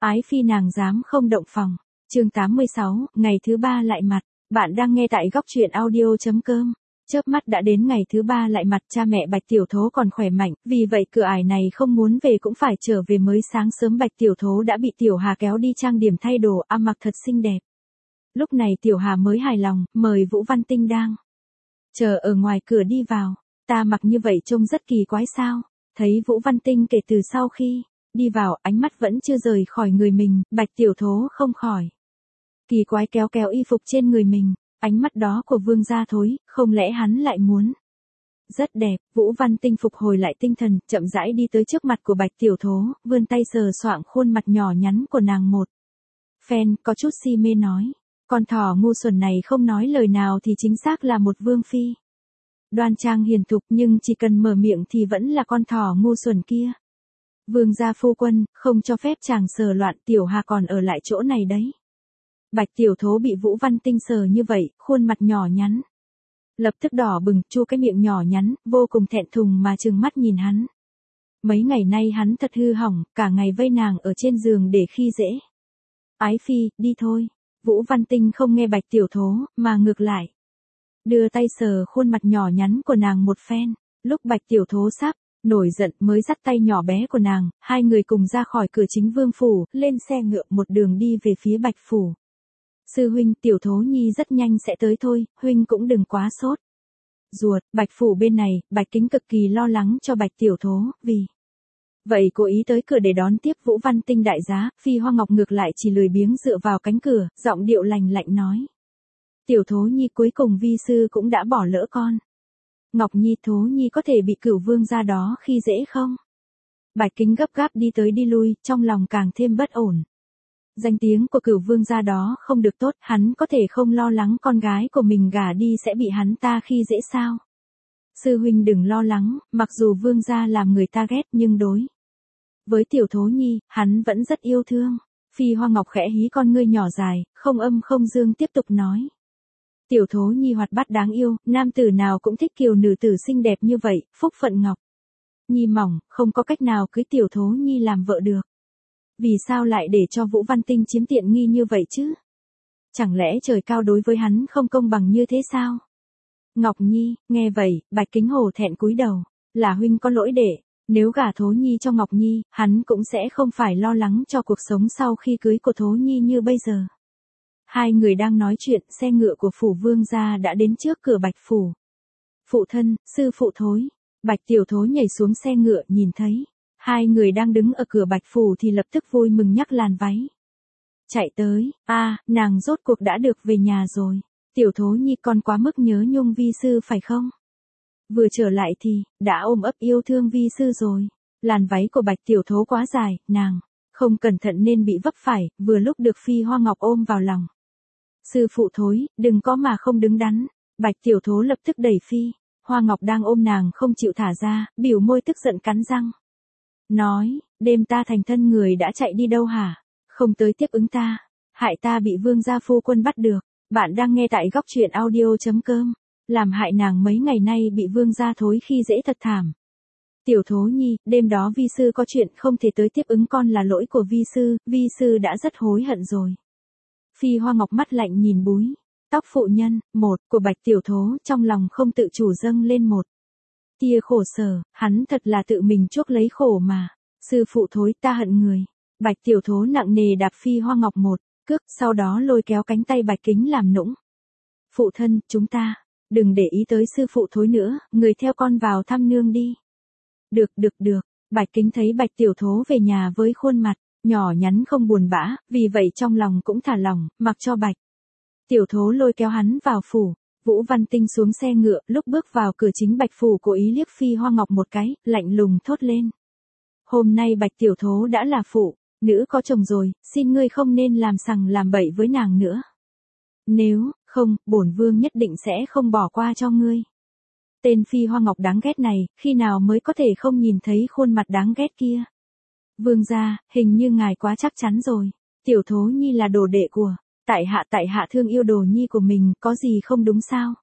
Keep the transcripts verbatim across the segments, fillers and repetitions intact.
Ái phi nàng dám không động phòng. Chương tám mươi sáu, ngày thứ ba lại mặt. Bạn đang nghe tại góc truyện audio chấm com. Chớp mắt đã đến ngày thứ ba lại mặt, cha mẹ Bạch Tiểu Thố còn khỏe mạnh, vì vậy cửa ải này không muốn về cũng phải trở về. Mới sáng sớm Bạch Tiểu Thố đã bị Tiểu Hà kéo đi trang điểm thay đồ, ăn mặc thật xinh đẹp. Lúc này Tiểu Hà mới hài lòng, mời Vũ Văn Tinh đang chờ ở ngoài cửa đi vào. Ta mặc như vậy trông rất kỳ quái sao? Thấy Vũ Văn Tinh kể từ sau khi đi vào, ánh mắt vẫn chưa rời khỏi người mình, Bạch Tiểu Thố không khỏi kỳ quái kéo kéo y phục trên người mình. Ánh mắt đó của Vương gia Thối, không lẽ hắn lại muốn? Rất đẹp. Vũ Văn Tinh phục hồi lại tinh thần, chậm rãi đi tới trước mặt của Bạch Tiểu Thố, vươn tay sờ soạng khuôn mặt nhỏ nhắn của nàng một phen, có chút si mê nói: con thỏ ngu xuẩn này không nói lời nào thì chính xác là một vương phi. Đoan trang hiền thục, nhưng chỉ cần mở miệng thì vẫn là con thỏ ngu xuẩn kia. Vương gia phu quân, không cho phép chàng sờ loạn, Tiểu Hà còn ở lại chỗ này đấy. Bạch Tiểu Thố bị Vũ Văn Tinh sờ như vậy, khuôn mặt nhỏ nhắn lập tức đỏ bừng, chu cái miệng nhỏ nhắn, vô cùng thẹn thùng mà trừng mắt nhìn hắn. Mấy ngày nay hắn thật hư hỏng, cả ngày vây nàng ở trên giường để khi dễ. Ái phi, đi thôi. Vũ Văn Tinh không nghe Bạch Tiểu Thố, mà ngược lại đưa tay sờ khuôn mặt nhỏ nhắn của nàng một phen. Lúc Bạch Tiểu Thố sắp nổi giận mới dắt tay nhỏ bé của nàng, hai người cùng ra khỏi cửa chính vương phủ, lên xe ngựa một đường đi về phía Bạch phủ. Sư huynh, Tiểu Thố Nhi rất nhanh sẽ tới thôi, huynh cũng đừng quá sốt ruột. Bạch phủ bên này, Bạch Kính cực kỳ lo lắng cho Bạch Tiểu Thố, vì vậy cố ý tới cửa để đón tiếp Vũ Văn Tinh đại giá. Phi Hoa Ngọc ngược lại chỉ lười biếng dựa vào cánh cửa, giọng điệu lành lạnh nói: Tiểu Thố Nhi, cuối cùng vi sư cũng đã bỏ lỡ con. Ngọc Nhi, Thố Nhi có thể bị Cửu vương gia đó khi dễ không? Bạch Kính gấp gáp đi tới đi lui, trong lòng càng thêm bất ổn. Danh tiếng của Cửu vương gia đó không được tốt, hắn có thể không lo lắng con gái của mình gả đi sẽ bị hắn ta khi dễ sao? Sư huynh đừng lo lắng, mặc dù vương gia làm người ta ghét nhưng đối với Tiểu Thố Nhi, hắn vẫn rất yêu thương. Phi Hoa Ngọc khẽ hí con ngươi nhỏ dài, không âm không dương tiếp tục nói: Tiểu Thố Nhi hoạt bát đáng yêu, nam tử nào cũng thích kiều nữ tử xinh đẹp như vậy, phúc phận Ngọc Nhi mỏng, không có cách nào cưới Tiểu Thố Nhi làm vợ được. Vì sao lại để cho Vũ Văn Tinh chiếm tiện nghi như vậy chứ? Chẳng lẽ trời cao đối với hắn không công bằng như thế sao? Ngọc Nhi, nghe vậy, Bạch Kính hổ thẹn cúi đầu: là huynh có lỗi đệ, nếu gả Thố Nhi cho Ngọc Nhi, hắn cũng sẽ không phải lo lắng cho cuộc sống sau khi cưới của Thố Nhi như bây giờ. Hai người đang nói chuyện, xe ngựa của phủ vương gia đã đến trước cửa Bạch phủ. Phụ thân, sư phụ Thối. Bạch Tiểu Thố nhảy xuống xe ngựa, nhìn thấy hai người đang đứng ở cửa Bạch phủ thì lập tức vui mừng nhắc làn váy chạy tới. A, à, nàng rốt cuộc đã được về nhà rồi. Tiểu Thố Nhi, con quá mức nhớ nhung vi sư phải không? Vừa trở lại thì đã ôm ấp yêu thương vi sư rồi. Làn váy của Bạch Tiểu Thố quá dài, nàng không cẩn thận nên bị vấp phải, vừa lúc được Phi Hoa Ngọc ôm vào lòng. Sư phụ Thối, đừng có mà không đứng đắn. Bạch Tiểu Thố lập tức đẩy Phi Hoa Ngọc đang ôm nàng không chịu thả ra, biểu môi tức giận cắn răng nói: đêm ta thành thân người đã chạy đi đâu hả? Không tới tiếp ứng ta, hại ta bị vương gia phu quân bắt được. Bạn đang nghe tại góc truyện audio chấm com. Làm hại nàng mấy ngày nay bị vương gia Thối khi dễ thật thảm. Tiểu Thố Nhi, đêm đó vi sư có chuyện không thể tới tiếp ứng con là lỗi của vi sư, vi sư đã rất hối hận rồi. Phi Hoa Ngọc mắt lạnh nhìn búi tóc phụ nhân một của Bạch Tiểu Thố, trong lòng không tự chủ dâng lên một tia khổ sở, hắn thật là tự mình chuốc lấy khổ mà. Sư phụ Thối, ta hận người. Bạch Tiểu Thố nặng nề đạp Phi Hoa Ngọc một cước, sau đó lôi kéo cánh tay Bạch Kính làm nũng. Phụ thân, chúng ta đừng để ý tới sư phụ Thối nữa, người theo con vào thăm nương đi. Được, được, được. Bạch Kính thấy Bạch Tiểu Thố về nhà với khuôn mặt nhỏ nhắn không buồn bã, vì vậy trong lòng cũng thả lỏng, mặc cho Bạch Tiểu Thố lôi kéo hắn vào phủ. Vũ Văn Tinh xuống xe ngựa, lúc bước vào cửa chính Bạch phủ cố ý liếc Phi Hoa Ngọc một cái, lạnh lùng thốt lên: hôm nay Bạch Tiểu Thố đã là phụ nữ có chồng rồi, xin ngươi không nên làm sằng làm bậy với nàng nữa. Nếu không, bổn vương nhất định sẽ không bỏ qua cho ngươi. Tên Phi Hoa Ngọc đáng ghét này, khi nào mới có thể không nhìn thấy khuôn mặt đáng ghét kia? Vương gia, hình như ngài quá chắc chắn rồi. Tiểu Thố Nhi là đồ đệ của tại hạ, tại hạ thương yêu đồ nhi của mình, có gì không đúng sao?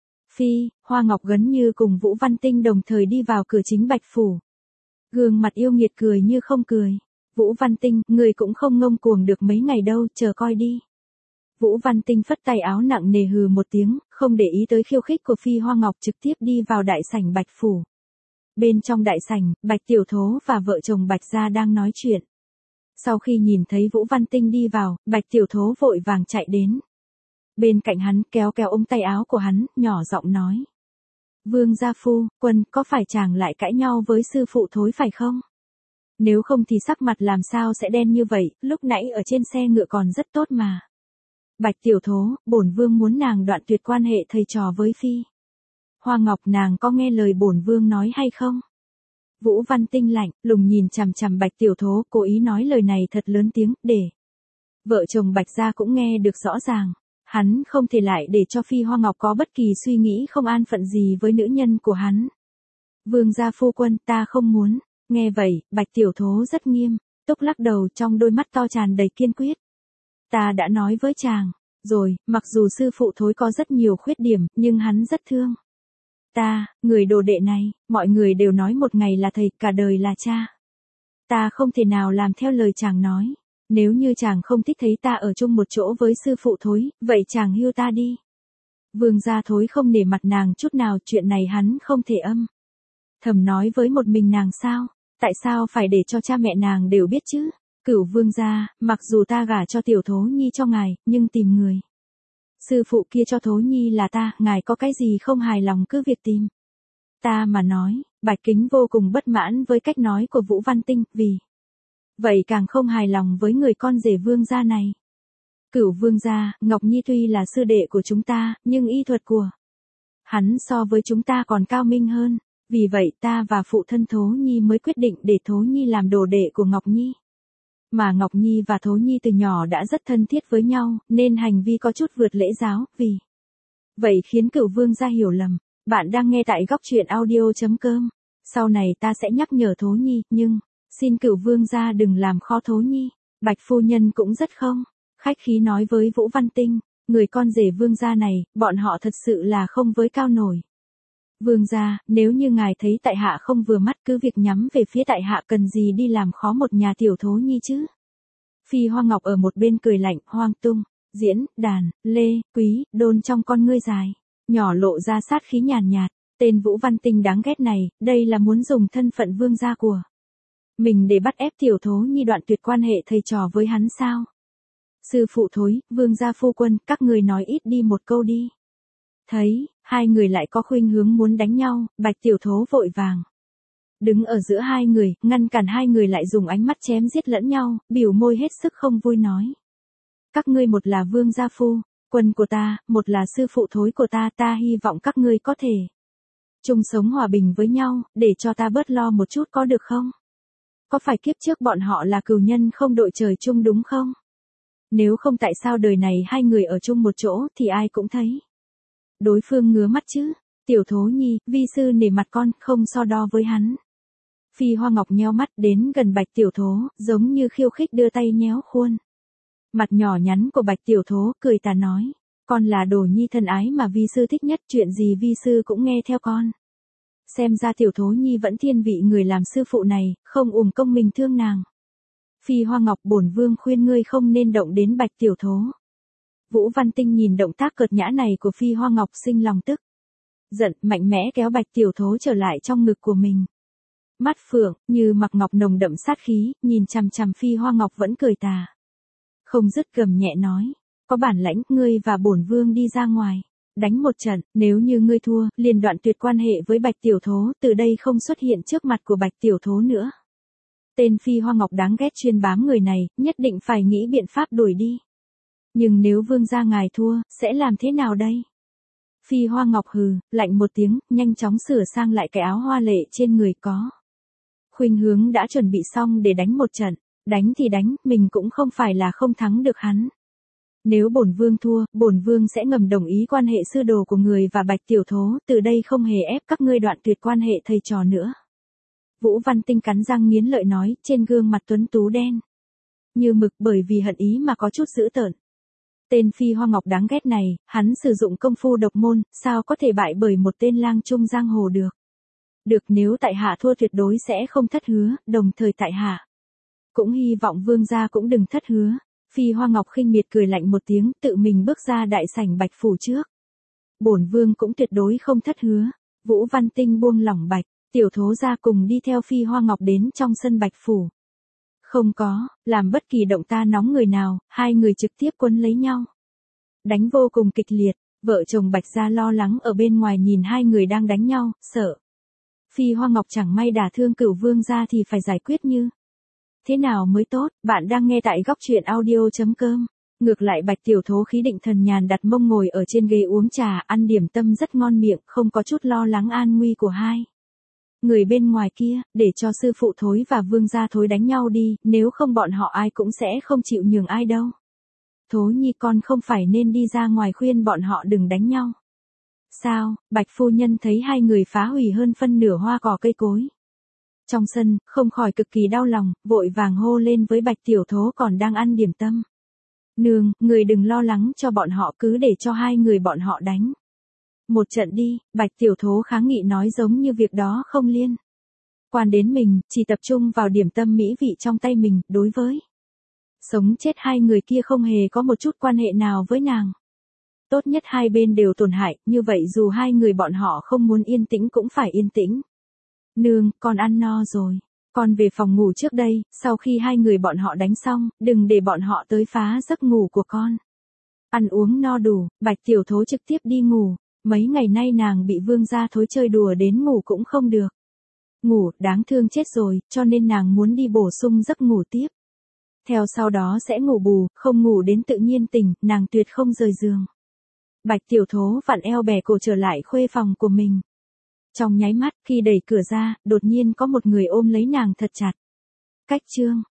Phi Hoa Ngọc gần như cùng Vũ Văn Tinh đồng thời đi vào cửa chính Bạch phủ. Gương mặt yêu nghiệt cười như không cười. Vũ Văn Tinh, người cũng không ngông cuồng được mấy ngày đâu, chờ coi đi. Vũ Văn Tinh phất tay áo nặng nề hừ một tiếng, không để ý tới khiêu khích của Phi Hoa Ngọc trực tiếp đi vào đại sảnh Bạch Phủ. Bên trong đại sảnh, Bạch Tiểu Thố và vợ chồng Bạch Gia đang nói chuyện. Sau khi nhìn thấy Vũ Văn Tinh đi vào, Bạch Tiểu Thố vội vàng chạy đến. Bên cạnh hắn kéo kéo ống tay áo của hắn, nhỏ giọng nói. Vương gia phu, Quân, có phải chàng lại cãi nhau với sư phụ Thối phải không? Nếu không thì sắc mặt làm sao sẽ đen như vậy, lúc nãy ở trên xe ngựa còn rất tốt mà. Bạch Tiểu Thố, bổn vương muốn nàng đoạn tuyệt quan hệ thầy trò với Phi Hoa Ngọc, nàng có nghe lời bổn vương nói hay không? Vũ Văn Tinh lạnh lùng nhìn chằm chằm Bạch Tiểu Thố, cố ý nói lời này thật lớn tiếng, để vợ chồng Bạch Gia cũng nghe được rõ ràng. Hắn không thể lại để cho Phi Hoa Ngọc có bất kỳ suy nghĩ không an phận gì với nữ nhân của hắn. Vương gia phu quân, ta không muốn. Nghe vậy, Bạch Tiểu Thố rất nghiêm túc lắc đầu, trong đôi mắt to tràn đầy kiên quyết. Ta đã nói với chàng rồi, mặc dù sư phụ Thối có rất nhiều khuyết điểm, nhưng hắn rất thương ta, người đồ đệ này, mọi người đều nói một ngày là thầy, cả đời là cha. Ta không thể nào làm theo lời chàng nói. Nếu như chàng không thích thấy ta ở chung một chỗ với sư phụ Thối, vậy chàng hưu ta đi. Vương gia Thối không nể mặt nàng chút nào, chuyện này hắn không thể âm thầm nói với một mình nàng sao? Tại sao phải để cho cha mẹ nàng đều biết chứ? Cửu vương gia, mặc dù ta gả cho Tiểu Thố Nhi cho ngài, nhưng tìm người sư phụ kia cho Thố Nhi là ta, ngài có cái gì không hài lòng cứ việc tìm ta mà nói. Bạch Kính vô cùng bất mãn với cách nói của Vũ Văn Tinh, vì vậy càng không hài lòng với người con rể vương gia này. Cửu vương gia, Ngọc Nhi tuy là sư đệ của chúng ta, nhưng y thuật của hắn so với chúng ta còn cao minh hơn. Vì vậy ta và phụ thân Thố Nhi mới quyết định để Thố Nhi làm đồ đệ của Ngọc Nhi. Mà Ngọc Nhi và Thố Nhi từ nhỏ đã rất thân thiết với nhau, nên hành vi có chút vượt lễ giáo, vì vậy khiến Cửu vương gia hiểu lầm. Bạn đang nghe tại góc truyện audio chấm com. Sau này ta sẽ nhắc nhở Thố Nhi, nhưng xin Cửu vương gia đừng làm khó Thố Nhi. Bạch phu nhân cũng rất không khách khí nói với Vũ Văn Tinh, người con rể vương gia này, bọn họ thật sự là không với cao nổi. Vương gia, nếu như ngài thấy tại hạ không vừa mắt cứ việc nhắm về phía tại hạ, cần gì đi làm khó một nhà Tiểu Thố Nhi chứ? Phi Hoa Ngọc ở một bên cười lạnh, Hoang Tung, Diễn, Đàn, Lê, Quý, Đôn trong con ngươi dài, nhỏ lộ ra sát khí nhàn nhạt, tên Vũ Văn Tinh đáng ghét này, đây là muốn dùng thân phận vương gia của mình để bắt ép Tiểu Thố Nhi đoạn tuyệt quan hệ thầy trò với hắn sao? Sư phụ Thối, vương gia phu quân, các người nói ít đi một câu đi. Thấy hai người lại có khuynh hướng muốn đánh nhau, Bạch Tiểu Thố vội vàng đứng ở giữa hai người, ngăn cản hai người lại dùng ánh mắt chém giết lẫn nhau, biểu môi hết sức không vui nói. Các ngươi một là vương gia phu quân của ta, một là sư phụ Thối của ta, ta hy vọng các ngươi có thể chung sống hòa bình với nhau, để cho ta bớt lo một chút có được không? Có phải kiếp trước bọn họ là cừu nhân không đội trời chung đúng không? Nếu không tại sao đời này hai người ở chung một chỗ thì ai cũng thấy đối phương ngứa mắt chứ. Tiểu Thố Nhi, vi sư nể mặt con, không so đo với hắn. Phi Hoa Ngọc nheo mắt đến gần Bạch Tiểu Thố, giống như khiêu khích đưa tay nhéo khuôn mặt nhỏ nhắn của Bạch Tiểu Thố, cười tà nói, con là đồ nhi thân ái mà vi sư thích nhất, chuyện gì vi sư cũng nghe theo con. Xem ra Tiểu Thố Nhi vẫn thiên vị người làm sư phụ này, không uổng công mình thương nàng. Phi Hoa Ngọc, bổn vương khuyên ngươi không nên động đến Bạch Tiểu Thố. Vũ Văn Tinh nhìn động tác cợt nhã này của Phi Hoa Ngọc sinh lòng tức giận, mạnh mẽ kéo Bạch Tiểu Thố trở lại trong ngực của mình. Mắt phượng, như mặc ngọc nồng đậm sát khí, nhìn chằm chằm Phi Hoa Ngọc vẫn cười tà. Không dứt gầm nhẹ nói, có bản lãnh, ngươi và bổn vương đi ra ngoài, đánh một trận, nếu như ngươi thua, liền đoạn tuyệt quan hệ với Bạch Tiểu Thố, từ đây không xuất hiện trước mặt của Bạch Tiểu Thố nữa. Tên Phi Hoa Ngọc đáng ghét chuyên bám người này, nhất định phải nghĩ biện pháp đuổi đi. Nhưng nếu vương gia ngài thua, sẽ làm thế nào đây? Phi Hoa Ngọc hừ, lạnh một tiếng, nhanh chóng sửa sang lại cái áo hoa lệ trên người có. Khuynh hướng đã chuẩn bị xong để đánh một trận, đánh thì đánh, mình cũng không phải là không thắng được hắn. Nếu bổn vương thua, bổn vương sẽ ngầm đồng ý quan hệ sư đồ của người và Bạch Tiểu Thố, từ đây không hề ép các ngươi đoạn tuyệt quan hệ thầy trò nữa. Vũ Văn Tinh cắn răng nghiến lợi nói, trên gương mặt tuấn tú đen như mực, bởi vì hận ý mà có chút dữ tợn. Tên Phi Hoa Ngọc đáng ghét này, hắn sử dụng công phu độc môn, sao có thể bại bởi một tên lang trung giang hồ được. Được, nếu tại hạ thua tuyệt đối sẽ không thất hứa, đồng thời tại hạ Cũng hy vọng vương gia cũng đừng thất hứa. Phi Hoa Ngọc khinh miệt cười lạnh một tiếng, tự mình bước ra đại sảnh Bạch phủ trước. Bổn vương cũng tuyệt đối không thất hứa. Vũ Văn Tinh buông lỏng Bạch, tiểu thố gia cùng đi theo Phi Hoa Ngọc đến trong sân Bạch phủ. Không có, làm bất kỳ động ta nóng người nào, hai người trực tiếp quấn lấy nhau. Đánh vô cùng kịch liệt, vợ chồng Bạch gia lo lắng ở bên ngoài nhìn hai người đang đánh nhau, sợ. Phi Hoa Ngọc chẳng may đả thương Cửu vương gia thì phải giải quyết như thế nào mới tốt. Bạn đang nghe tại góc truyện audio chấm com. Ngược lại Bạch tiểu thố khí định thần nhàn đặt mông ngồi ở trên ghế uống trà, ăn điểm tâm rất ngon miệng, không có chút lo lắng an nguy của hai người bên ngoài kia, để cho sư phụ Thối và vương gia Thối đánh nhau đi, nếu không bọn họ ai cũng sẽ không chịu nhường ai đâu. Thối nhi con không phải nên đi ra ngoài khuyên bọn họ đừng đánh nhau. Sao? Bạch phu nhân thấy hai người phá hủy hơn phân nửa hoa cỏ cây cối trong sân, không khỏi cực kỳ đau lòng, vội vàng hô lên với Bạch tiểu thố còn đang ăn điểm tâm. Nương, người đừng lo lắng cho bọn họ, cứ để cho hai người bọn họ đánh một trận đi. Bạch tiểu thố kháng nghị nói giống như việc đó không liên quan đến mình, chỉ tập trung vào điểm tâm mỹ vị trong tay mình, đối với sống chết hai người kia không hề có một chút quan hệ nào với nàng. Tốt nhất hai bên đều tổn hại, như vậy dù hai người bọn họ không muốn yên tĩnh cũng phải yên tĩnh. Nương, con ăn no rồi. Con về phòng ngủ trước đây, sau khi hai người bọn họ đánh xong, đừng để bọn họ tới phá giấc ngủ của con. Ăn uống no đủ, Bạch tiểu thố trực tiếp đi ngủ. Mấy ngày nay nàng bị vương gia Thối chơi đùa đến ngủ cũng không được. Ngủ, đáng thương chết rồi, cho nên nàng muốn đi bổ sung giấc ngủ tiếp. Theo sau đó sẽ ngủ bù, không ngủ đến tự nhiên tỉnh, nàng tuyệt không rời giường. Bạch tiểu thố vặn eo bẻ cổ trở lại khuê phòng của mình. Trong nháy mắt, khi đẩy cửa ra, đột nhiên có một người ôm lấy nàng thật chặt. Cách chương